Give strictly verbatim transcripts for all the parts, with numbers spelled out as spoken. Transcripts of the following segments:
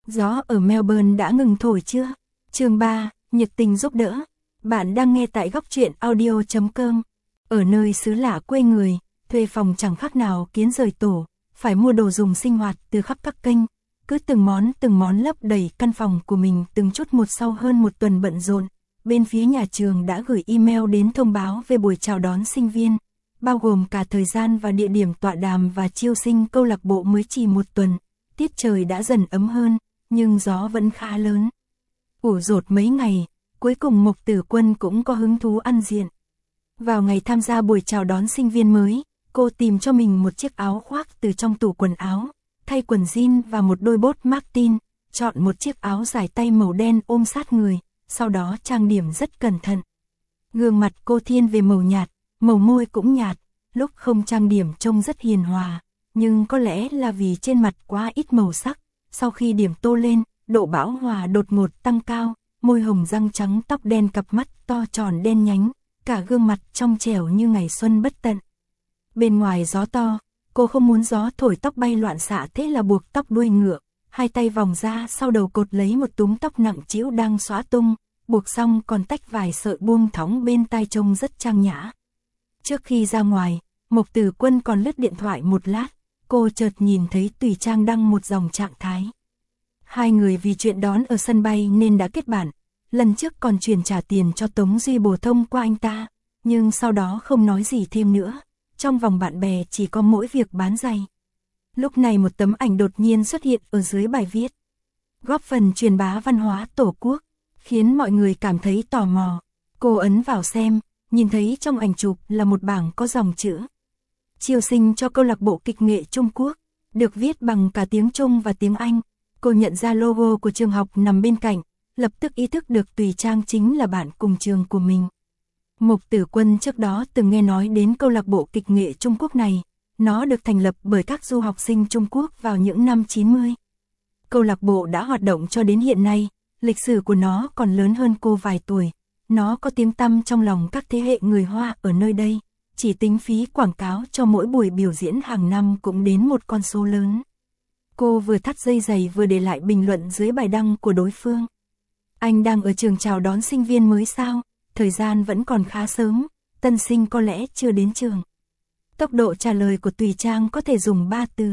Gió ở Melbourne đã ngừng thổi chưa? Chương ba, nhiệt tình giúp đỡ. Bạn đang nghe tại góc truyện audio chấm com. Ở nơi xứ lạ quê người, thuê phòng chẳng khác nào kiến rời tổ, phải mua đồ dùng sinh hoạt từ khắp các kênh, cứ từng món từng món lấp đầy căn phòng của mình từng chút một. Sau hơn một tuần bận rộn, bên phía nhà trường đã gửi email đến thông báo về buổi chào đón sinh viên, bao gồm cả thời gian và địa điểm tọa đàm và chiêu sinh câu lạc bộ. Mới chỉ một tuần, tiết trời đã dần ấm hơn, nhưng gió vẫn khá lớn. Ủ rột mấy ngày, cuối cùng Mộc Tử Quân cũng có hứng thú ăn diện. Vào ngày tham gia buổi chào đón sinh viên mới, cô tìm cho mình một chiếc áo khoác từ trong tủ quần áo, thay quần jean và một đôi bốt Martin, chọn một chiếc áo dài tay màu đen ôm sát người, sau đó trang điểm rất cẩn thận. Gương mặt cô thiên về màu nhạt, màu môi cũng nhạt, lúc không trang điểm trông rất hiền hòa, nhưng có lẽ là vì trên mặt quá ít màu sắc, sau khi điểm tô lên, độ bão hòa đột ngột tăng cao, môi hồng răng trắng, tóc đen, cặp mắt to tròn đen nhánh, cả gương mặt trong trẻo như ngày xuân bất tận. Bên ngoài gió to, cô không muốn gió thổi tóc bay loạn xạ, thế là buộc tóc đuôi ngựa, hai tay vòng ra sau đầu cột lấy một túm tóc nặng trĩu đang xõa tung, buộc xong còn tách vài sợi buông thõng bên tai trông rất trang nhã. Trước khi ra ngoài, Mộc Tử Quân còn lướt điện thoại một lát, cô chợt nhìn thấy Tùy Trang đăng một dòng trạng thái. Hai người vì chuyện đón ở sân bay nên đã kết bạn, lần trước còn chuyển trả tiền cho Tống Duy Bổ thông qua anh ta, nhưng sau đó không nói gì thêm nữa, trong vòng bạn bè chỉ có mỗi việc bán giày. Lúc này một tấm ảnh đột nhiên xuất hiện ở dưới bài viết, góp phần truyền bá văn hóa Tổ quốc, khiến mọi người cảm thấy tò mò. Cô ấn vào xem, nhìn thấy trong ảnh chụp là một bảng có dòng chữ chiêu sinh cho câu lạc bộ kịch nghệ Trung Quốc, được viết bằng cả tiếng Trung và tiếng Anh. Cô nhận ra logo của trường học nằm bên cạnh, lập tức ý thức được Tùy Trang chính là bạn cùng trường của mình. Mộc Tử Quân trước đó từng nghe nói đến câu lạc bộ kịch nghệ Trung Quốc này, nó được thành lập bởi các du học sinh Trung Quốc vào những năm chín mươi. Câu lạc bộ đã hoạt động cho đến hiện nay, lịch sử của nó còn lớn hơn cô vài tuổi, nó có tiếng tăm trong lòng các thế hệ người Hoa ở nơi đây, chỉ tính phí quảng cáo cho mỗi buổi biểu diễn hàng năm cũng đến một con số lớn. Cô vừa thắt dây giày vừa để lại bình luận dưới bài đăng của đối phương. Anh đang ở trường chào đón sinh viên mới sao? Thời gian vẫn còn khá sớm, tân sinh có lẽ chưa đến trường. Tốc độ trả lời của Tùy Trang có thể dùng ba từ: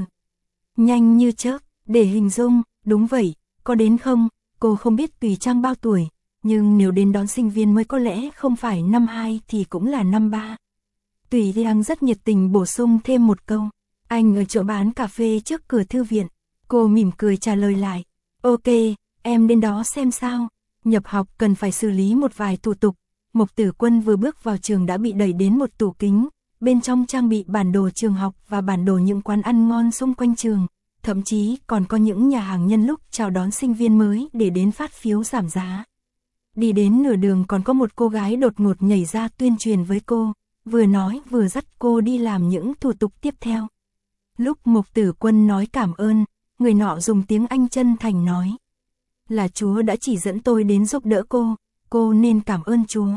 nhanh như chớp, để hình dung. Đúng vậy, có đến không? Cô không biết Tùy Trang bao tuổi, nhưng nếu đến đón sinh viên mới có lẽ không phải năm hai thì cũng là năm ba. Tùy Trang rất nhiệt tình bổ sung thêm một câu: anh ở chỗ bán cà phê trước cửa thư viện. Cô mỉm cười trả lời lại: ok, em đến đó xem sao. Nhập học cần phải xử lý một vài thủ tục. Mộc Tử Quân vừa bước vào trường đã bị đẩy đến một tủ kính, bên trong trang bị bản đồ trường học và bản đồ những quán ăn ngon xung quanh trường, thậm chí còn có những nhà hàng nhân lúc chào đón sinh viên mới để đến phát phiếu giảm giá. Đi đến nửa đường còn có một cô gái đột ngột nhảy ra tuyên truyền với cô, vừa nói vừa dắt cô đi làm những thủ tục tiếp theo. Lúc Mộc Tử Quân nói cảm ơn, người nọ dùng tiếng Anh chân thành nói: là Chúa đã chỉ dẫn tôi đến giúp đỡ cô, cô nên cảm ơn Chúa.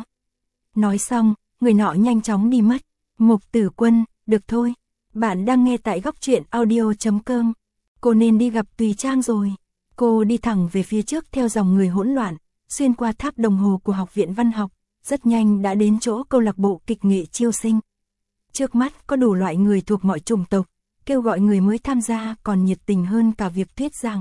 Nói xong, người nọ nhanh chóng đi mất. Mộc Tử Quân: được thôi, bạn đang nghe tại góc truyện audio chấm com. Cô nên đi gặp Tùy Trang rồi. Cô đi thẳng về phía trước theo dòng người hỗn loạn, xuyên qua tháp đồng hồ của Học viện Văn học, rất nhanh đã đến chỗ câu lạc bộ kịch nghệ chiêu sinh. Trước mắt có đủ loại người thuộc mọi chủng tộc, kêu gọi người mới tham gia còn nhiệt tình hơn cả việc thuyết giảng.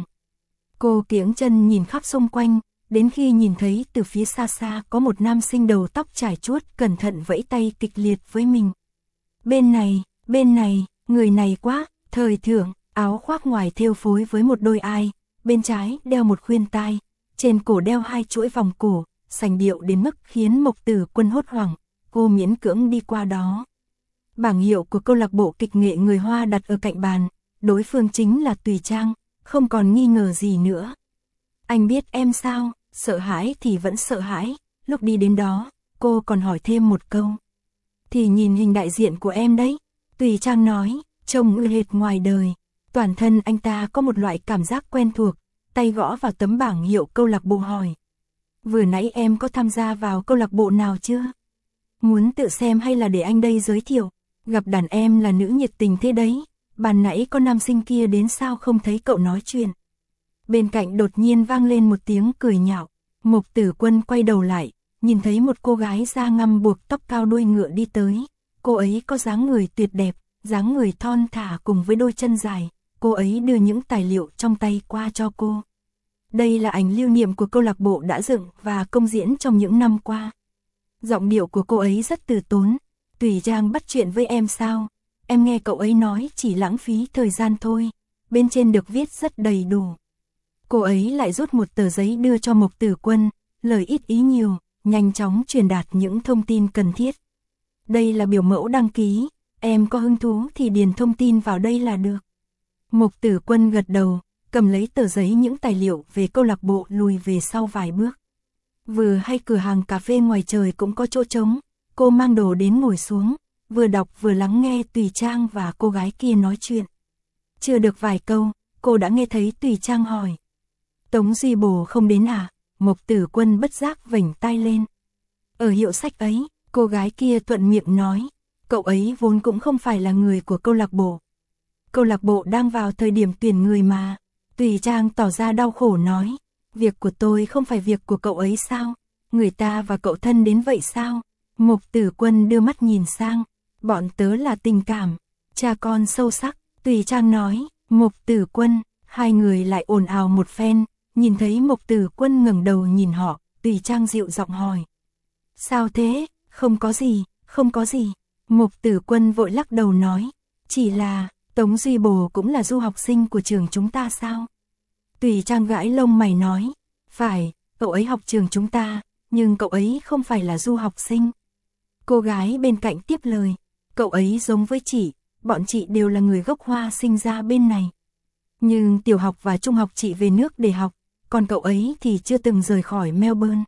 Cô kiễng chân nhìn khắp xung quanh, đến khi nhìn thấy từ phía xa xa có một nam sinh đầu tóc trải chuốt cẩn thận vẫy tay kịch liệt với mình. Bên này, bên này, người này quá, thời thượng, áo khoác ngoài thêu phối với một đôi ai, bên trái đeo một khuyên tai, trên cổ đeo hai chuỗi vòng cổ, sành điệu đến mức khiến Mộc Tử Quân hốt hoảng. Cô miễn cưỡng đi qua đó. Bảng hiệu của câu lạc bộ kịch nghệ người Hoa đặt ở cạnh bàn, đối phương chính là Tùy Trang, không còn nghi ngờ gì nữa. Anh biết em sao? Sợ hãi thì vẫn sợ hãi. Lúc đi đến đó, cô còn hỏi thêm một câu: thì nhìn hình đại diện của em đấy. Tùy Trang nói, trông ư hệt ngoài đời. Toàn thân anh ta có một loại cảm giác quen thuộc, tay gõ vào tấm bảng hiệu câu lạc bộ hỏi: vừa nãy em có tham gia vào câu lạc bộ nào chưa? Muốn tự xem hay là để anh đây giới thiệu? Gặp đàn em là nữ nhiệt tình thế đấy, ban nãy có nam sinh kia đến sao không thấy cậu nói chuyện? Bên cạnh đột nhiên vang lên một tiếng cười nhạo. Mục Tử Quân quay đầu lại, nhìn thấy một cô gái da ngăm buộc tóc cao đuôi ngựa đi tới. Cô ấy có dáng người tuyệt đẹp, dáng người thon thả cùng với đôi chân dài. Cô ấy đưa những tài liệu trong tay qua cho cô. Đây là ảnh lưu niệm của câu lạc bộ đã dựng và công diễn trong những năm qua. Giọng điệu của cô ấy rất từ tốn. Tùy Trang bắt chuyện với em sao? Em nghe cậu ấy nói chỉ lãng phí thời gian thôi. Bên trên được viết rất đầy đủ. Cô ấy lại rút một tờ giấy đưa cho Mục Tử Quân, lời ít ý nhiều, nhanh chóng truyền đạt những thông tin cần thiết. Đây là biểu mẫu đăng ký, em có hứng thú thì điền thông tin vào đây là được. Mục Tử Quân gật đầu, cầm lấy tờ giấy những tài liệu về câu lạc bộ lùi về sau vài bước. Vừa hay cửa hàng cà phê ngoài trời cũng có chỗ trống, cô mang đồ đến ngồi xuống, vừa đọc vừa lắng nghe Tùy Trang và cô gái kia nói chuyện. Chưa được vài câu, cô đã nghe thấy Tùy Trang hỏi. Tống Duy Bồ không đến à? Mục Tử Quân bất giác vểnh tai lên. Ở hiệu sách ấy, cô gái kia thuận miệng nói, cậu ấy vốn cũng không phải là người của câu lạc bộ. Câu lạc bộ đang vào thời điểm tuyển người mà. Tùy Trang tỏ ra đau khổ nói, việc của tôi không phải việc của cậu ấy sao? Người ta và cậu thân đến vậy sao? Mục Tử Quân đưa mắt nhìn sang, bọn tớ là tình cảm, cha con sâu sắc. Tùy Trang nói, Mục Tử Quân, hai người lại ồn ào một phen, nhìn thấy Mục Tử Quân ngẩng đầu nhìn họ, Tùy Trang dịu giọng hỏi. Sao thế? Không có gì, không có gì. Mục Tử Quân vội lắc đầu nói, chỉ là, Tống Duy Bồ cũng là du học sinh của trường chúng ta sao? Tùy Trang gãi lông mày nói, phải, cậu ấy học trường chúng ta, nhưng cậu ấy không phải là du học sinh. Cô gái bên cạnh tiếp lời, cậu ấy giống với chị, bọn chị đều là người gốc Hoa sinh ra bên này. Nhưng tiểu học và trung học chị về nước để học, còn cậu ấy thì chưa từng rời khỏi Melbourne.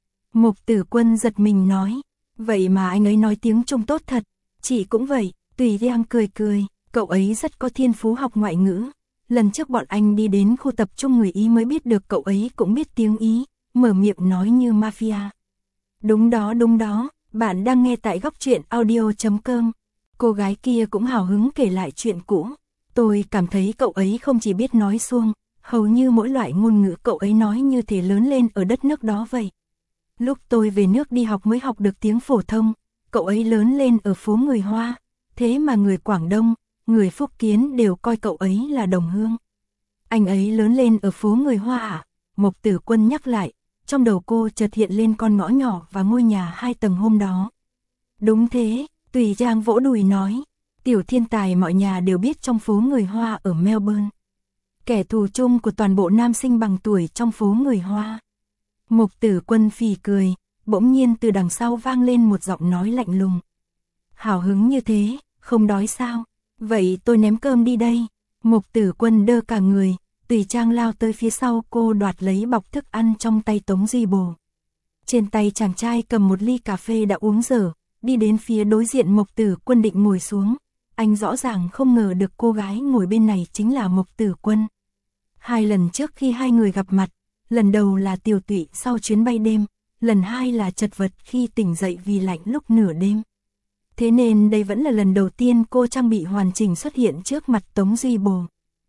Mục Tử Quân giật mình nói, vậy mà anh ấy nói tiếng Trung tốt thật, chị cũng vậy. Tùy Trang cười cười, cậu ấy rất có thiên phú học ngoại ngữ. Lần trước bọn anh đi đến khu tập trung người Ý mới biết được cậu ấy cũng biết tiếng Ý, mở miệng nói như mafia. Đúng đó đúng đó, bạn đang nghe tại góc truyện audio chấm com. Cô gái kia cũng hào hứng kể lại chuyện cũ. Tôi cảm thấy cậu ấy không chỉ biết nói suông, hầu như mỗi loại ngôn ngữ cậu ấy nói như thể lớn lên ở đất nước đó vậy. Lúc tôi về nước đi học mới học được tiếng phổ thông, cậu ấy lớn lên ở phố người Hoa, thế mà người Quảng Đông, người Phúc Kiến đều coi cậu ấy là đồng hương. Anh ấy lớn lên ở phố người Hoa à? Mục Tử Quân nhắc lại, trong đầu cô chợt hiện lên con ngõ nhỏ và ngôi nhà hai tầng hôm đó. Đúng thế, Tùy Trang vỗ đùi nói, tiểu thiên tài mọi nhà đều biết trong phố người Hoa ở Melbourne. Kẻ thù chung của toàn bộ nam sinh bằng tuổi trong phố người Hoa. Mục Tử Quân phì cười, bỗng nhiên từ đằng sau vang lên một giọng nói lạnh lùng. Hào hứng như thế, không đói sao? Vậy tôi ném cơm đi đây. Mục Tử Quân đơ cả người, Tùy Trang lao tới phía sau cô đoạt lấy bọc thức ăn trong tay Tống Duy Bồ. Trên tay chàng trai cầm một ly cà phê đã uống dở, đi đến phía đối diện Mục Tử Quân định ngồi xuống. Anh rõ ràng không ngờ được cô gái ngồi bên này chính là Mục Tử Quân. Hai lần trước khi hai người gặp mặt, lần đầu là tiều tụy sau chuyến bay đêm, lần hai là chật vật khi tỉnh dậy vì lạnh lúc nửa đêm. Thế nên đây vẫn là lần đầu tiên cô trang bị hoàn chỉnh xuất hiện trước mặt Tống Duy Bồ.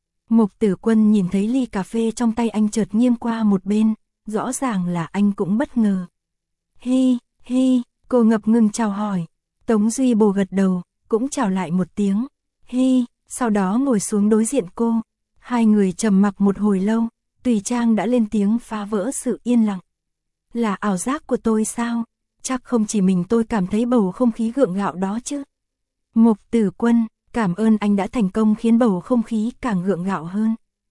Mục Tử Quân nhìn thấy ly cà phê trong tay anh chợt nghiêng qua một bên, rõ ràng là anh cũng bất ngờ. Hi, hi, cô ngập ngừng chào hỏi. Tống Duy Bồ gật đầu, cũng chào lại một tiếng. Hi, sau đó ngồi xuống đối diện cô. Hai người trầm mặc một hồi lâu, Tùy Trang đã lên tiếng phá vỡ sự yên lặng. Là ảo giác của tôi sao? Chắc không chỉ mình tôi cảm thấy bầu không khí gượng gạo đó chứ. Mục Tử Quân, cảm ơn anh đã thành công khiến bầu không khí càng gượng gạo hơn.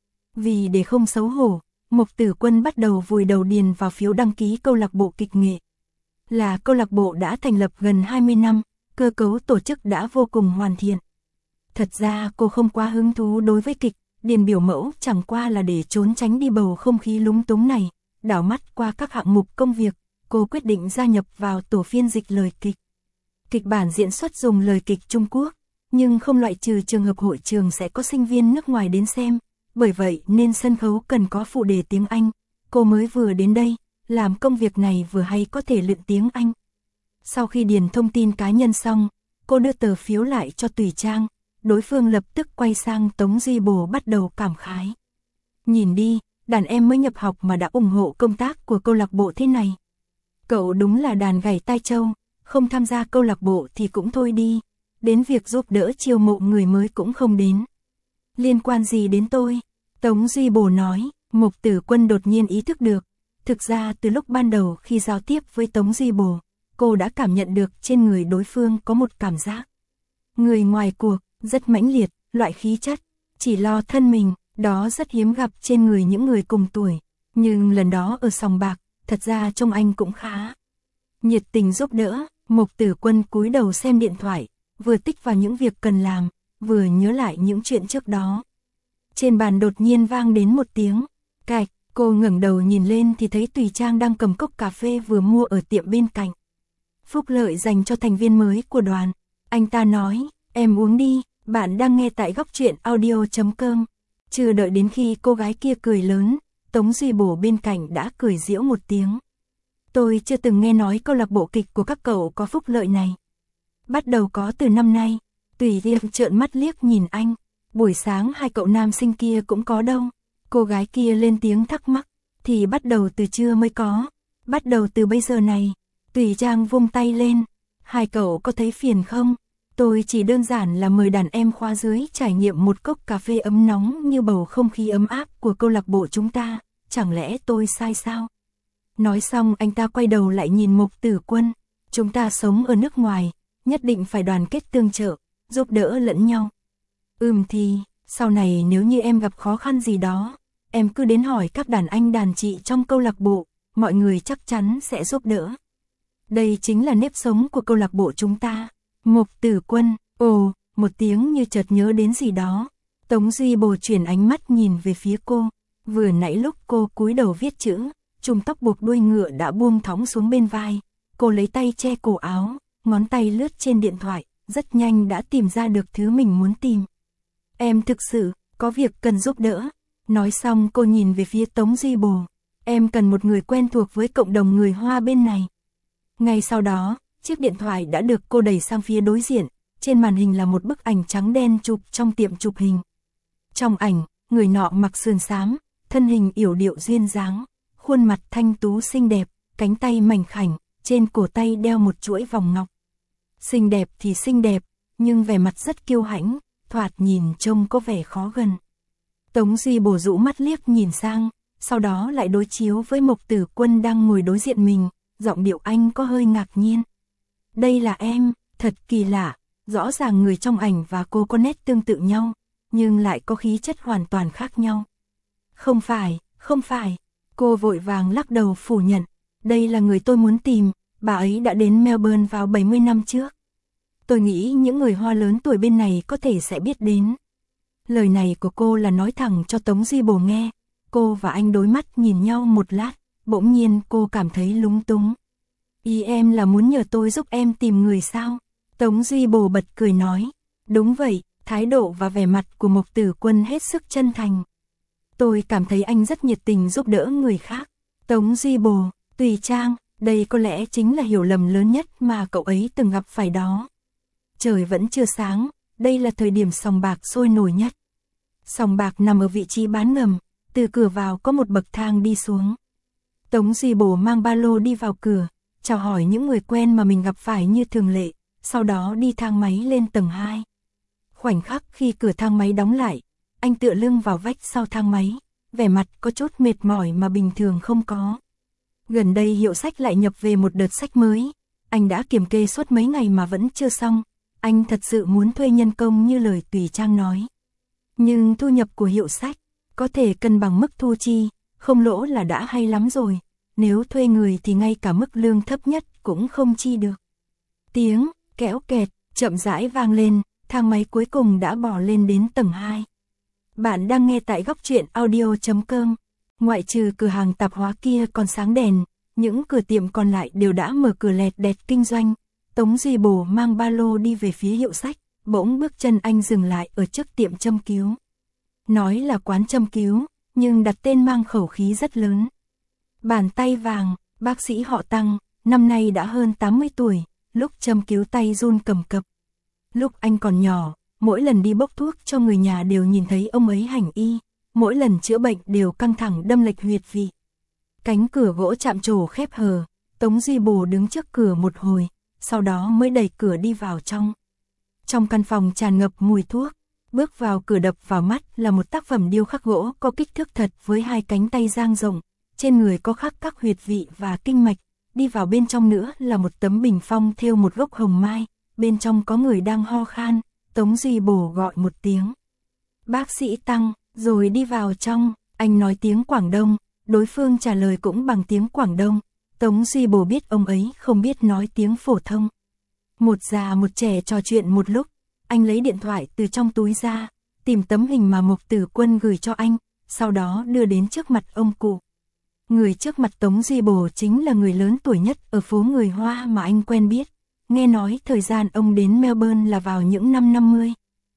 Vì để không xấu hổ, Mục Tử Quân bắt đầu vùi đầu điền vào phiếu đăng ký câu lạc bộ kịch nghệ. Là câu lạc bộ đã thành lập gần hai mươi năm, cơ cấu tổ chức đã vô cùng hoàn thiện. Thật ra cô không quá hứng thú đối với kịch, điền biểu mẫu chẳng qua là để trốn tránh đi bầu không khí lúng túng này, đảo mắt qua các hạng mục công việc. Cô quyết định gia nhập vào tổ phiên dịch lời kịch. Kịch bản diễn xuất dùng lời kịch Trung Quốc, nhưng không loại trừ trường hợp hội trường sẽ có sinh viên nước ngoài đến xem, bởi vậy nên sân khấu cần có phụ đề tiếng Anh. Cô mới vừa đến đây, làm công việc này vừa hay có thể luyện tiếng Anh. Sau khi điền thông tin cá nhân xong, cô đưa tờ phiếu lại cho Tùy Trang, đối phương lập tức quay sang Tống Duy Bồ bắt đầu cảm khái. Nhìn đi, đàn em mới nhập học mà đã ủng hộ công tác của câu lạc bộ thế này. Cậu đúng là đàn gảy tai trâu, không tham gia câu lạc bộ thì cũng thôi đi, đến việc giúp đỡ chiêu mộ người mới cũng không đến. Liên quan gì đến tôi? Tống Duy Bổ nói. Mục Tử Quân đột nhiên ý thức được. Thực ra từ lúc ban đầu khi giao tiếp với Tống Duy Bổ, cô đã cảm nhận được trên người đối phương có một cảm giác. Người ngoài cuộc, rất mãnh liệt, loại khí chất, chỉ lo thân mình, đó rất hiếm gặp trên người những người cùng tuổi. Nhưng lần đó ở sòng bạc, thật ra trông anh cũng khá nhiệt tình giúp đỡ. Mục Tử Quân cúi đầu xem điện thoại, vừa tích vào những việc cần làm, vừa nhớ lại những chuyện trước đó. Trên bàn đột nhiên vang đến một tiếng cạch, cô ngẩng đầu nhìn lên thì thấy Tùy Trang đang cầm cốc cà phê vừa mua ở tiệm bên cạnh. Phúc lợi dành cho thành viên mới của đoàn. Anh ta nói, em uống đi, bạn đang nghe tại góc truyện audio chấm com. Chưa đợi đến khi cô gái kia cười lớn, Tống Duy Bổ bên cạnh đã cười giễu một tiếng. Tôi chưa từng nghe nói câu lạc bộ kịch của các cậu có phúc lợi này. Bắt đầu có từ năm nay. Tùy Liêm trợn mắt liếc nhìn anh. Buổi sáng hai cậu nam sinh kia cũng có đâu. Cô gái kia lên tiếng thắc mắc. Thì bắt đầu từ trưa mới có. Bắt đầu từ bây giờ này. Tùy Trang vung tay lên. Hai cậu có thấy phiền không? Tôi chỉ đơn giản là mời đàn em khóa dưới trải nghiệm một cốc cà phê ấm nóng như bầu không khí ấm áp của câu lạc bộ chúng ta. Chẳng lẽ tôi sai sao? Nói xong anh ta quay đầu lại nhìn Mục Tử Quân. Chúng ta sống ở nước ngoài, nhất định phải đoàn kết tương trợ, giúp đỡ lẫn nhau. Ừm thì, sau này nếu như em gặp khó khăn gì đó, em cứ đến hỏi các đàn anh đàn chị trong câu lạc bộ, mọi người chắc chắn sẽ giúp đỡ. Đây chính là nếp sống của câu lạc bộ chúng ta. Mục Tử Quân, ồ, một tiếng như chợt nhớ đến gì đó. Tống Duy Bổ chuyển ánh mắt nhìn về phía cô. Vừa nãy lúc cô cúi đầu viết chữ, chùm tóc buộc đuôi ngựa đã buông thõng xuống bên vai. Cô lấy tay che cổ áo, ngón tay lướt trên điện thoại, rất nhanh đã tìm ra được thứ mình muốn tìm. Em thực sự, có việc cần giúp đỡ. Nói xong cô nhìn về phía Tống Duy Bổ. Em cần một người quen thuộc với cộng đồng người Hoa bên này. Ngay sau đó, chiếc điện thoại đã được cô đẩy sang phía đối diện. Trên màn hình là một bức ảnh trắng đen chụp trong tiệm chụp hình. Trong ảnh, người nọ mặc sườn xám, thân hình yểu điệu duyên dáng, khuôn mặt thanh tú xinh đẹp, cánh tay mảnh khảnh, trên cổ tay đeo một chuỗi vòng ngọc. Xinh đẹp thì xinh đẹp, nhưng vẻ mặt rất kiêu hãnh, thoạt nhìn trông có vẻ khó gần. Tống Duy Bổ rũ mắt liếc nhìn sang, sau đó lại đối chiếu với Mục Tử Quân đang ngồi đối diện mình, giọng điệu anh có hơi ngạc nhiên. Đây là em, thật kỳ lạ, rõ ràng người trong ảnh và cô có nét tương tự nhau, nhưng lại có khí chất hoàn toàn khác nhau. Không phải, không phải, cô vội vàng lắc đầu phủ nhận, đây là người tôi muốn tìm, bà ấy đã đến Melbourne vào bảy mươi năm trước. Tôi nghĩ những người Hoa lớn tuổi bên này có thể sẽ biết đến. Lời này của cô là nói thẳng cho Tống Duy Bổ nghe. Cô và anh đối mắt nhìn nhau một lát, bỗng nhiên cô cảm thấy lúng túng. Ý em là muốn nhờ tôi giúp em tìm người sao? Tống Duy Bổ bật cười nói. Đúng vậy, thái độ và vẻ mặt của Mục Tử Quân hết sức chân thành. Tôi cảm thấy anh rất nhiệt tình giúp đỡ người khác. Tống Duy Bổ, Tùy Trang, đây có lẽ chính là hiểu lầm lớn nhất mà cậu ấy từng gặp phải đó. Trời vẫn chưa sáng, đây là thời điểm sòng bạc sôi nổi nhất. Sòng bạc nằm ở vị trí bán ngầm, từ cửa vào có một bậc thang đi xuống. Tống Duy Bổ mang ba lô đi vào cửa, chào hỏi những người quen mà mình gặp phải như thường lệ, sau đó đi thang máy lên tầng hai. Khoảnh khắc khi cửa thang máy đóng lại, anh tựa lưng vào vách sau thang máy, vẻ mặt có chút mệt mỏi mà bình thường không có. Gần đây Hiệu Sách lại nhập về một đợt sách mới, anh đã kiểm kê suốt mấy ngày mà vẫn chưa xong. Anh thật sự muốn thuê nhân công như lời Tùy Trang nói. Nhưng thu nhập của Hiệu Sách có thể cân bằng mức thu chi, không lỗ là đã hay lắm rồi. Nếu thuê người thì ngay cả mức lương thấp nhất cũng không chi được. Tiếng kéo kẹt chậm rãi vang lên, thang máy cuối cùng đã bò lên đến tầng hai. Bạn đang nghe tại góc truyện audio chấm com. Ngoại trừ cửa hàng tạp hóa kia còn sáng đèn, những cửa tiệm còn lại đều đã mở cửa lẹt đẹt kinh doanh. Tống Duy Bổ mang ba lô đi về phía Hiệu Sách, bỗng bước chân anh dừng lại ở trước tiệm châm cứu. Nói là quán châm cứu, nhưng đặt tên mang khẩu khí rất lớn. Bàn tay vàng, bác sĩ họ Tăng, năm nay đã hơn tám mươi tuổi, lúc châm cứu tay run cầm cập. Lúc anh còn nhỏ, mỗi lần đi bốc thuốc cho người nhà đều nhìn thấy ông ấy hành y, mỗi lần chữa bệnh đều căng thẳng đâm lệch huyệt vị. Cánh cửa gỗ chạm trổ khép hờ, Tống Duy Bồ đứng trước cửa một hồi, sau đó mới đẩy cửa đi vào trong. Trong căn phòng tràn ngập mùi thuốc, bước vào cửa đập vào mắt là một tác phẩm điêu khắc gỗ có kích thước thật với hai cánh tay dang rộng, trên người có khắc các huyệt vị và kinh mạch, đi vào bên trong nữa là một tấm bình phong thêu một gốc hồng mai, bên trong có người đang ho khan, Tống Duy Bồ gọi một tiếng. Bác sĩ Tăng, rồi đi vào trong, anh nói tiếng Quảng Đông, đối phương trả lời cũng bằng tiếng Quảng Đông, Tống Duy Bồ biết ông ấy không biết nói tiếng phổ thông. Một già một trẻ trò chuyện một lúc, anh lấy điện thoại từ trong túi ra, tìm tấm hình mà Mộc Tử Quân gửi cho anh, sau đó đưa đến trước mặt ông cụ. Người trước mặt Tống Duy Bồ chính là người lớn tuổi nhất ở phố người Hoa mà anh quen biết, nghe nói thời gian ông đến Melbourne là vào những năm năm mươi.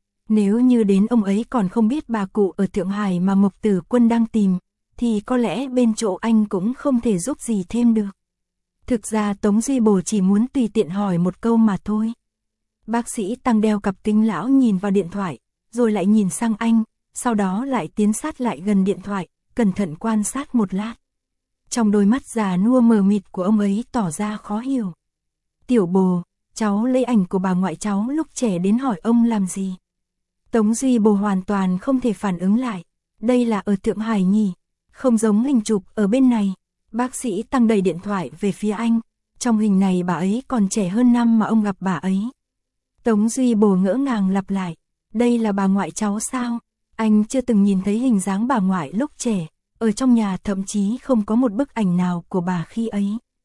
Nếu như đến ông ấy còn không biết bà cụ ở Thượng Hải mà Mộc Tử Quân đang tìm, thì có lẽ bên chỗ anh cũng không thể giúp gì thêm được. Thực ra Tống Duy Bồ chỉ muốn tùy tiện hỏi một câu mà thôi. Bác sĩ Tăng đeo cặp kính lão nhìn vào điện thoại, rồi lại nhìn sang anh, sau đó lại tiến sát lại gần điện thoại, cẩn thận quan sát một lát. Trong đôi mắt già nua mờ mịt của ông ấy tỏ ra khó hiểu. Tiểu Bồ, cháu lấy ảnh của bà ngoại cháu lúc trẻ đến hỏi ông làm gì? Tống Duy Bồ hoàn toàn không thể phản ứng lại. Đây là ở Thượng Hải nhỉ? Không giống hình chụp ở bên này. Bác sĩ Tăng đẩy điện thoại về phía anh. Trong hình này bà ấy còn trẻ hơn năm mà ông gặp bà ấy. Tống Duy Bồ ngỡ ngàng lặp lại. Đây là bà ngoại cháu sao? Anh chưa từng nhìn thấy hình dáng bà ngoại lúc trẻ. Ở trong nhà thậm chí không có một bức ảnh nào của bà khi ấy.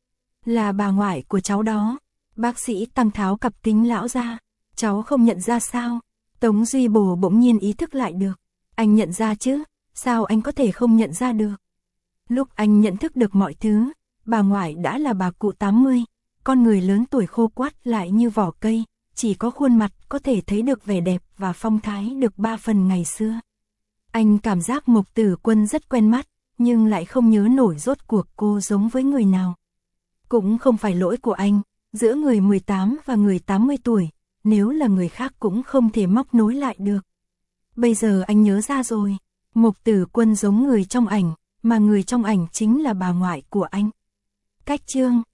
Là bà ngoại của cháu đó. Bác sĩ Tăng tháo cặp kính lão ra. Cháu không nhận ra sao? Tống Duy Bồ bỗng nhiên ý thức lại được. Anh nhận ra chứ? Sao anh có thể không nhận ra được? Lúc anh nhận thức được mọi thứ, bà ngoại đã là bà cụ tám mươi, con người lớn tuổi khô quắt lại như vỏ cây, chỉ có khuôn mặt có thể thấy được vẻ đẹp và phong thái được ba phần ngày xưa. Anh cảm giác Mộc Tử Quân rất quen mắt, nhưng lại không nhớ nổi rốt cuộc cô giống với người nào. Cũng không phải lỗi của anh, giữa người mười tám và người tám mươi tuổi, nếu là người khác cũng không thể móc nối lại được. Bây giờ anh nhớ ra rồi, Mộc Tử Quân giống người trong ảnh, mà người trong ảnh chính là bà ngoại của anh. Cách chương